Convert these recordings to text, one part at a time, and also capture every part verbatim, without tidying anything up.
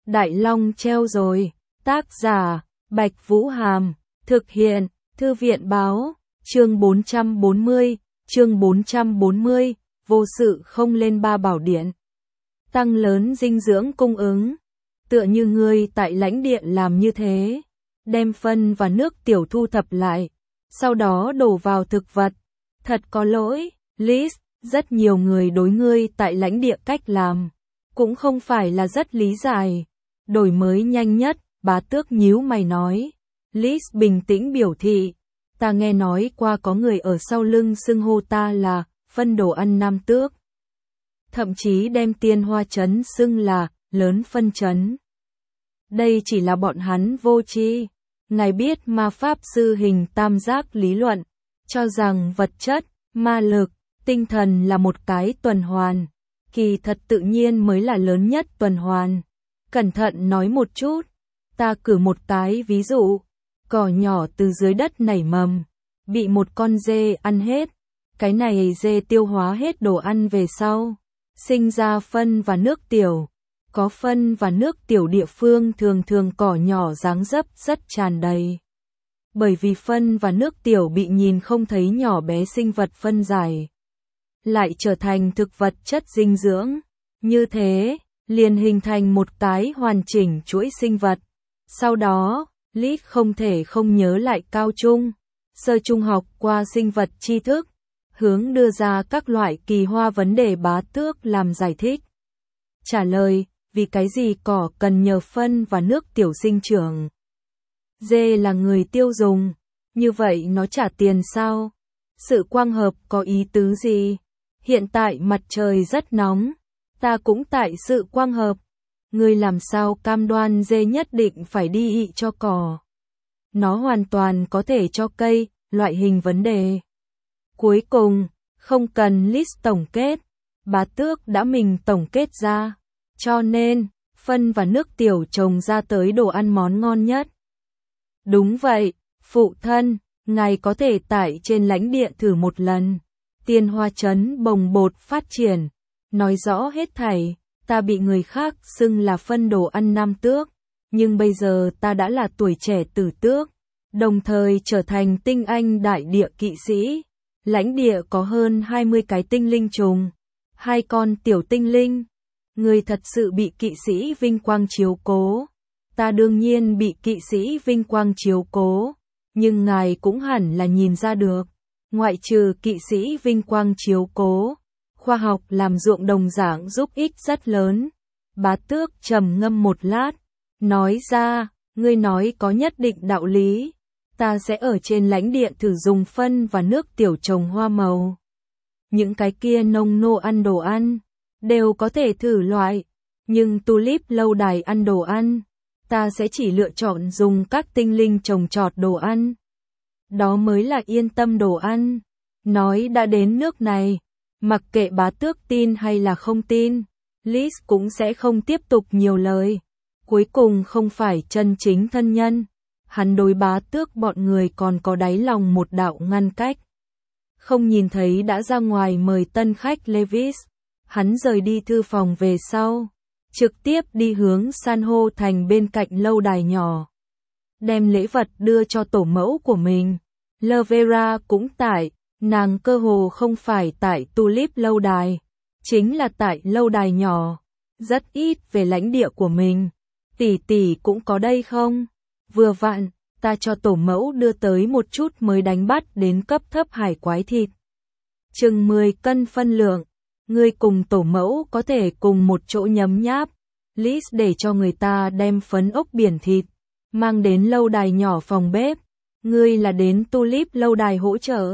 Đại Long treo rồi. Tác giả, Bạch Vũ Hàm. Thực hiện, Thư viện Báo. Chương bốn trăm bốn mươi, chương bốn trăm bốn mươi, vô sự không lên ba bảo điện. Tăng lớn dinh dưỡng cung ứng. Tựa như ngươi tại lãnh địa làm như thế. Đem phân và nước tiểu thu thập lại. Sau đó đổ vào thực vật. Thật có lỗi, Liz, rất nhiều người đối ngươi tại lãnh địa cách làm. Cũng không phải là rất lý giải. Đổi mới nhanh nhất, Bá Tước nhíu mày nói. Liz bình tĩnh biểu thị. Ta nghe nói qua có người ở sau lưng xưng hô ta là phân đồ ăn nam tước. Thậm chí đem Tiên Hoa Trấn xưng là lớn phân trấn. Đây chỉ là bọn hắn vô tri. Ngài biết ma pháp sư hình tam giác lý luận, cho rằng vật chất, ma lực, tinh thần là một cái tuần hoàn. Kỳ thật tự nhiên mới là lớn nhất tuần hoàn. Cẩn thận nói một chút. Ta cử một cái ví dụ. Cỏ nhỏ từ dưới đất nảy mầm, bị một con dê ăn hết. Cái này dê tiêu hóa hết đồ ăn về sau, sinh ra phân và nước tiểu. Có phân và nước tiểu địa phương thường thường cỏ nhỏ dáng dấp rất tràn đầy. Bởi vì phân và nước tiểu bị nhìn không thấy nhỏ bé sinh vật phân giải, lại trở thành thực vật chất dinh dưỡng. Như thế, liền hình thành một cái hoàn chỉnh chuỗi sinh vật. Sau đó, Liz không thể không nhớ lại cao trung, sơ trung học qua sinh vật tri thức, hướng đưa ra các loại kỳ hoa vấn đề Bá Tước làm giải thích. Trả lời, vì cái gì cỏ cần nhờ phân và nước tiểu sinh trưởng? Dê là người tiêu dùng, như vậy nó trả tiền sao? Sự quang hợp có ý tứ gì? Hiện tại mặt trời rất nóng, ta cũng tại sự quang hợp. Ngươi làm sao cam đoan dê nhất định phải đi ị cho cỏ? Nó hoàn toàn có thể cho cây, loại hình vấn đề. Cuối cùng, không cần list tổng kết, Bá Tước đã mình tổng kết ra. Cho nên, phân và nước tiểu trồng ra tới đồ ăn món ngon nhất. Đúng vậy, phụ thân, ngài có thể tại trên lãnh địa thử một lần. Tiên Hoa Trấn bồng bột phát triển, nói rõ hết thảy. Ta bị người khác xưng là phân đồ ăn nam tước, nhưng bây giờ ta đã là tuổi trẻ tử tước, đồng thời trở thành tinh anh đại địa kỵ sĩ. Lãnh địa có hơn hai mươi cái tinh linh trùng, hai con tiểu tinh linh. Người thật sự bị kỵ sĩ vinh quang chiếu cố. Ta đương nhiên bị kỵ sĩ vinh quang chiếu cố, nhưng ngài cũng hẳn là nhìn ra được. Ngoại trừ kỵ sĩ vinh quang chiếu cố, khoa học làm ruộng đồng dạng giúp ích rất lớn. Bá Tước trầm ngâm một lát, nói ra, ngươi nói có nhất định đạo lý. Ta sẽ ở trên lãnh địa thử dùng phân và nước tiểu trồng hoa màu. Những cái kia nông nô ăn đồ ăn, đều có thể thử loại. Nhưng tulip lâu đài ăn đồ ăn, ta sẽ chỉ lựa chọn dùng các tinh linh trồng trọt đồ ăn. Đó mới là yên tâm đồ ăn. Nói đã đến nước này, mặc kệ Bá Tước tin hay là không tin, Liz cũng sẽ không tiếp tục nhiều lời. Cuối cùng không phải chân chính thân nhân, hắn đối Bá Tước bọn người còn có đáy lòng một đạo ngăn cách. Không nhìn thấy đã ra ngoài mời tân khách Levis, hắn rời đi thư phòng về sau, trực tiếp đi hướng san hô thành bên cạnh lâu đài nhỏ. Đem lễ vật đưa cho tổ mẫu của mình. Lavera cũng tại. Nàng cơ hồ không phải tại tulip lâu đài, chính là tại lâu đài nhỏ, rất ít về lãnh địa của mình. Tỷ tỷ cũng có đây không? Vừa vặn, ta cho tổ mẫu đưa tới một chút mới đánh bắt đến cấp thấp hải quái thịt. Chừng mười cân phân lượng, ngươi cùng tổ mẫu có thể cùng một chỗ nhấm nháp. Liz để cho người ta đem phấn ốc biển thịt, mang đến lâu đài nhỏ phòng bếp. Ngươi là đến tulip lâu đài hỗ trợ?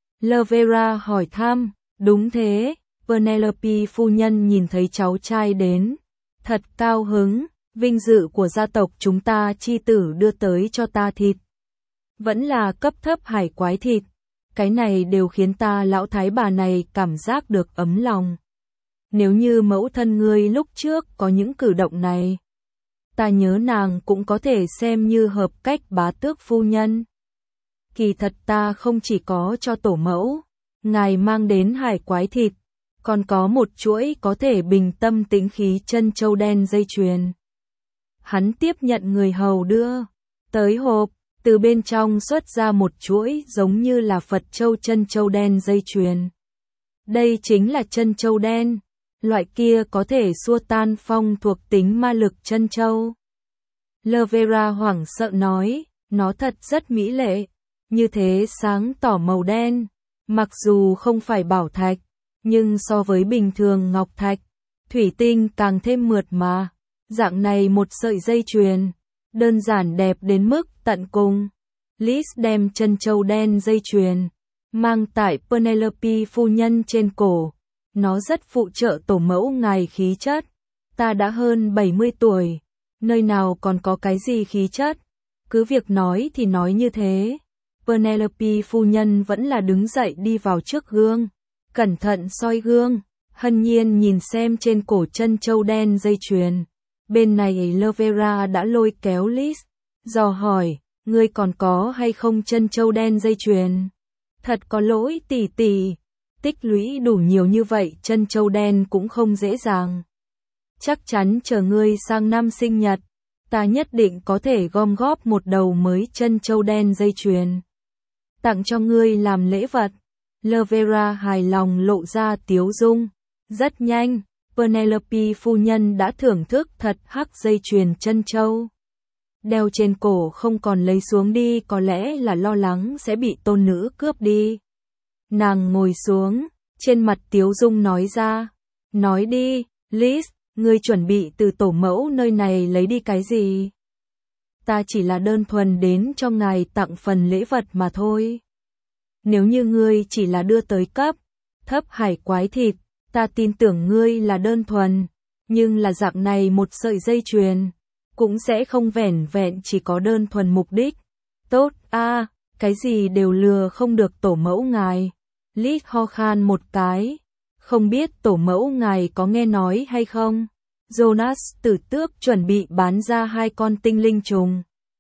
Lavera hỏi thăm. Đúng thế, Penelope phu nhân nhìn thấy cháu trai đến, thật cao hứng. Vinh dự của gia tộc chúng ta chi tử đưa tới cho ta thịt, vẫn là cấp thấp hải quái thịt. Cái này đều khiến ta lão thái bà này cảm giác được ấm lòng. Nếu như mẫu thân ngươi lúc trước có những cử động này, ta nhớ nàng cũng có thể xem như hợp cách Bá Tước phu nhân. Kỳ thật ta không chỉ có cho tổ mẫu, ngài mang đến hải quái thịt, còn có một chuỗi có thể bình tâm tĩnh khí chân châu đen dây chuyền. Hắn tiếp nhận người hầu đưa tới hộp, từ bên trong xuất ra một chuỗi giống như là Phật châu chân châu đen dây chuyền. Đây chính là chân châu đen, loại kia có thể xua tan phong thuộc tính ma lực chân châu. Lavera hoảng sợ nói, nó thật rất mỹ lệ, như thế sáng tỏ màu đen, mặc dù không phải bảo thạch, nhưng so với bình thường ngọc thạch, thủy tinh càng thêm mượt mà. Dạng này một sợi dây chuyền, đơn giản đẹp đến mức tận cùng. Liz đem chân châu đen dây chuyền mang tại Penelope phu nhân trên cổ. Nó rất phụ trợ tổ mẫu ngài khí chất. Ta đã hơn bảy mươi tuổi, nơi nào còn có cái gì khí chất. Cứ việc nói thì nói như thế. Penelope phu nhân vẫn là đứng dậy đi vào trước gương, cẩn thận soi gương, hân nhiên nhìn xem trên cổ chân châu đen dây chuyền. Bên này Lavera đã lôi kéo Liz, dò hỏi, ngươi còn có hay không chân châu đen dây chuyền? Thật có lỗi tỷ tỷ, tích lũy đủ nhiều như vậy chân châu đen cũng không dễ dàng. Chắc chắn chờ ngươi sang năm sinh nhật, ta nhất định có thể gom góp một đầu mới chân châu đen dây chuyền. Tặng cho ngươi làm lễ vật. Lavera hài lòng lộ ra tiếu dung. Rất nhanh, Penelope phu nhân đã thưởng thức thật hắc dây chuyền chân châu. Đeo trên cổ không còn lấy xuống đi, có lẽ là lo lắng sẽ bị tôn nữ cướp đi. Nàng ngồi xuống, trên mặt tiếu dung nói ra. Nói đi, Liz, ngươi chuẩn bị từ tổ mẫu nơi này lấy đi cái gì? Ta chỉ là đơn thuần đến cho ngài tặng phần lễ vật mà thôi. Nếu như ngươi chỉ là đưa tới cấp thấp hải quái thịt, ta tin tưởng ngươi là đơn thuần, nhưng là dạng này một sợi dây chuyền, cũng sẽ không vẻn vẹn chỉ có đơn thuần mục đích. Tốt a, à, cái gì đều lừa không được tổ mẫu ngài. Liz ho khan một cái, không biết tổ mẫu ngài có nghe nói hay không? Jonas tử tước chuẩn bị bán ra hai con tinh linh trùng,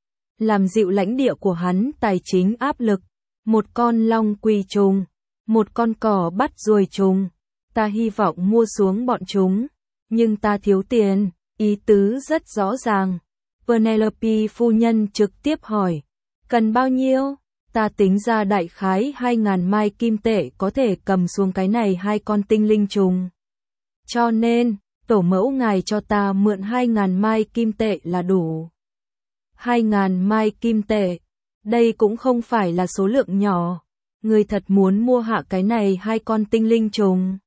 làm dịu lãnh địa của hắn tài chính áp lực. Một con long quỳ trùng, một con cỏ bắt ruồi trùng. Ta hy vọng mua xuống bọn chúng, nhưng ta thiếu tiền, ý tứ rất rõ ràng. Penelope phu nhân trực tiếp hỏi, cần bao nhiêu? Ta tính ra đại khái hai ngàn mai kim tệ có thể cầm xuống cái này hai con tinh linh trùng. Cho nên, tổ mẫu ngài cho ta mượn hai ngàn mai kim tệ là đủ. Hai ngàn mai kim tệ, đây cũng không phải là số lượng nhỏ. Người thật muốn mua hạ cái này hai con tinh linh trùng.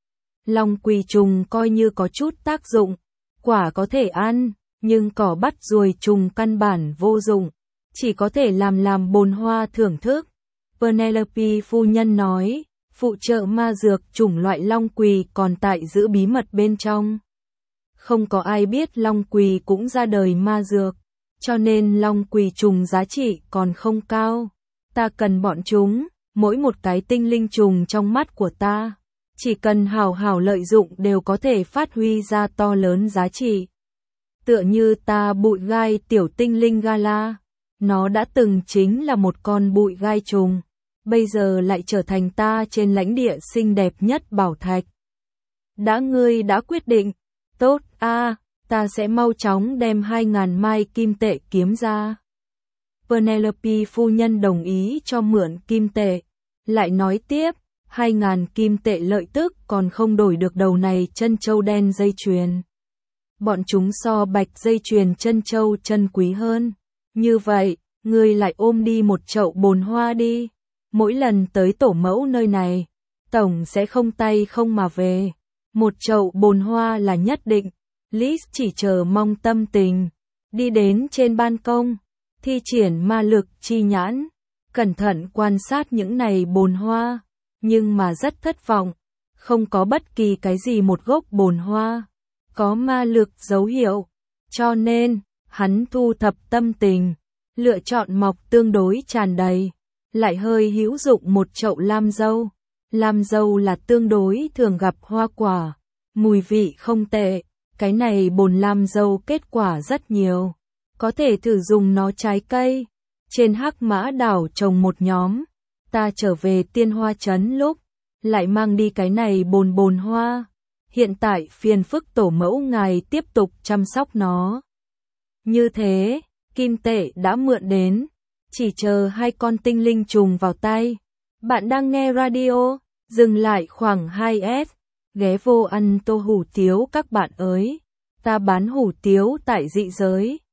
Long quỳ trùng coi như có chút tác dụng, quả có thể ăn, nhưng cỏ bắt ruồi trùng căn bản vô dụng, chỉ có thể làm làm bồn hoa thưởng thức. Penelope phu nhân nói, phụ trợ ma dược chủng loại long quỳ còn tại giữ bí mật bên trong. Không có ai biết long quỳ cũng ra đời ma dược, cho nên long quỳ trùng giá trị còn không cao. Ta cần bọn chúng, mỗi một cái tinh linh trùng trong mắt của ta, chỉ cần hảo hảo lợi dụng đều có thể phát huy ra to lớn giá trị. Tựa như ta bụi gai tiểu tinh linh Gala, nó đã từng chính là một con bụi gai trùng, bây giờ lại trở thành ta trên lãnh địa xinh đẹp nhất bảo thạch. Đã ngươi đã quyết định, tốt a, à, ta sẽ mau chóng đem hai ngàn mai kim tệ kiếm ra. Penelope phu nhân đồng ý cho mượn kim tệ, lại nói tiếp, hai ngàn kim tệ lợi tức còn không đổi được đầu này chân châu đen dây chuyền. Bọn chúng so bạch dây chuyền chân châu chân quý hơn. Như vậy, ngươi lại ôm đi một chậu bồn hoa đi. Mỗi lần tới tổ mẫu nơi này, tổng sẽ không tay không mà về. Một chậu bồn hoa là nhất định. Liz chỉ chờ mong tâm tình, đi đến trên ban công, thi triển ma lực chi nhãn, cẩn thận quan sát những này bồn hoa, nhưng mà rất thất vọng, không có bất kỳ cái gì một gốc bồn hoa có ma lực dấu hiệu, cho nên, hắn thu thập tâm tình, lựa chọn mọc tương đối tràn đầy, lại hơi hữu dụng một chậu lam dâu. Lam dâu là tương đối thường gặp hoa quả, mùi vị không tệ, cái này bồn lam dâu kết quả rất nhiều, có thể thử dùng nó trái cây. Trên Hắc Mã đảo trồng một nhóm, ta trở về Tiên Hoa trấn lúc, lại mang đi cái này bồn bồn hoa. Hiện tại phiền phức tổ mẫu ngài tiếp tục chăm sóc nó. Như thế, kim tệ đã mượn đến, chỉ chờ hai con tinh linh trùng vào tay. Bạn đang nghe radio, dừng lại khoảng hai s, ghé vô ăn tô hủ tiếu các bạn ơi. Ta bán hủ tiếu tại dị giới.